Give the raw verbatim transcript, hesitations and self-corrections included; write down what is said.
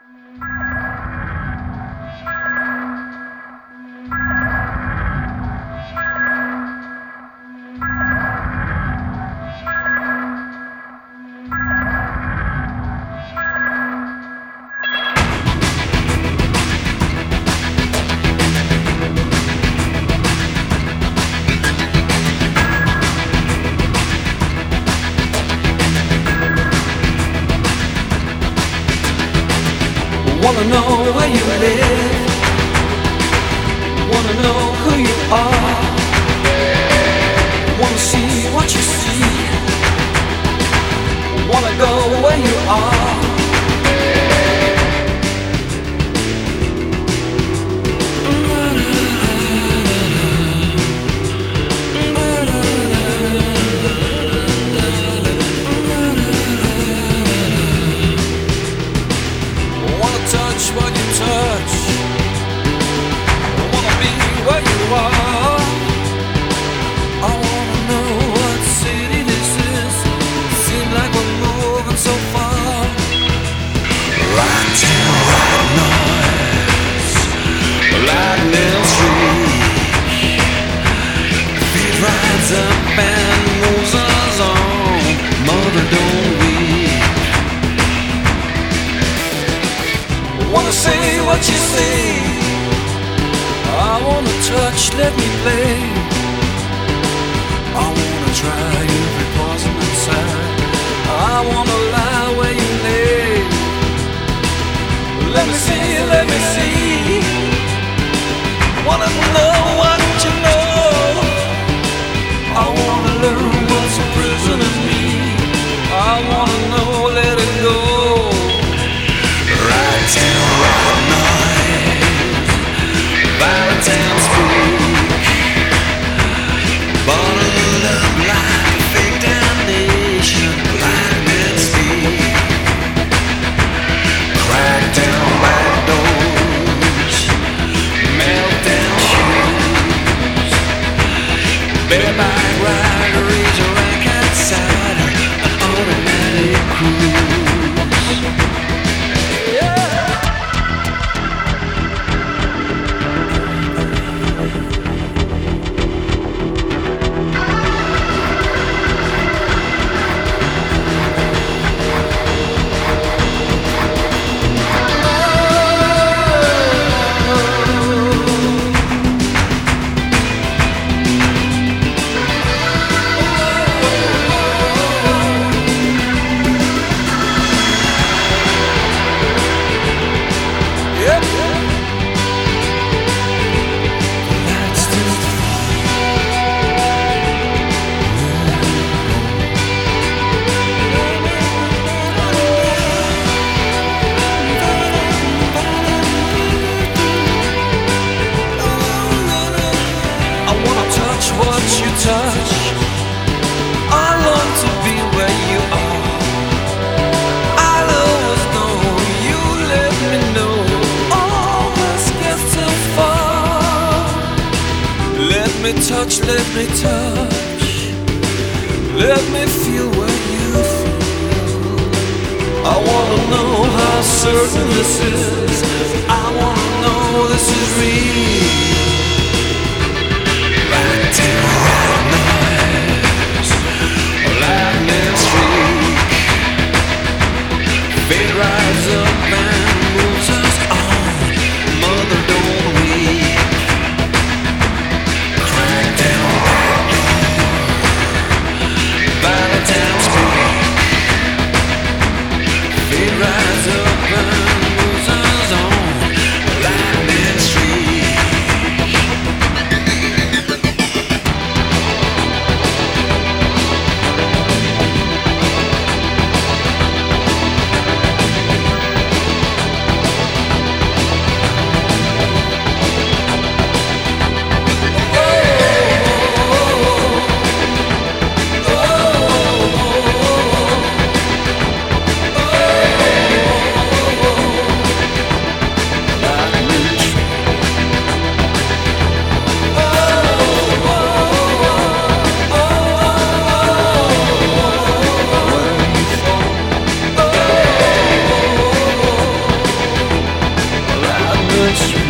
Wanna know where you live, wanna know who you are, wanna see what you see, wanna go where you are. What you touch, I wanna be where you are. I wanna know what city this is. Seems like we're moving so far. Right town, right noise, lightning streak. Feet rides up and moves us on. Mother, don't weep. Wanna say what you say, I wanna touch, let me play. I wanna try every poison inside. I wanna lie where you lay. Let me see, let me see. Wanna know what you know. I wanna learn what's a prison in me. I wanna know, let it go. Right till right night, Valentine's week, bottled up like a fake damnation, lightning speed, crack down back doors, meltdown shoes, bareback rideries, a rank outside, an automatic cruise. Touch, let me touch, let me feel where you feel. I wanna know how certain this is. I wanna know this is real. Right till right night, lightning streak, fate rides up and moves us on. Mother, don't weep. Valentine's week, fate rides up and moves us on. Lightning streak. my strength.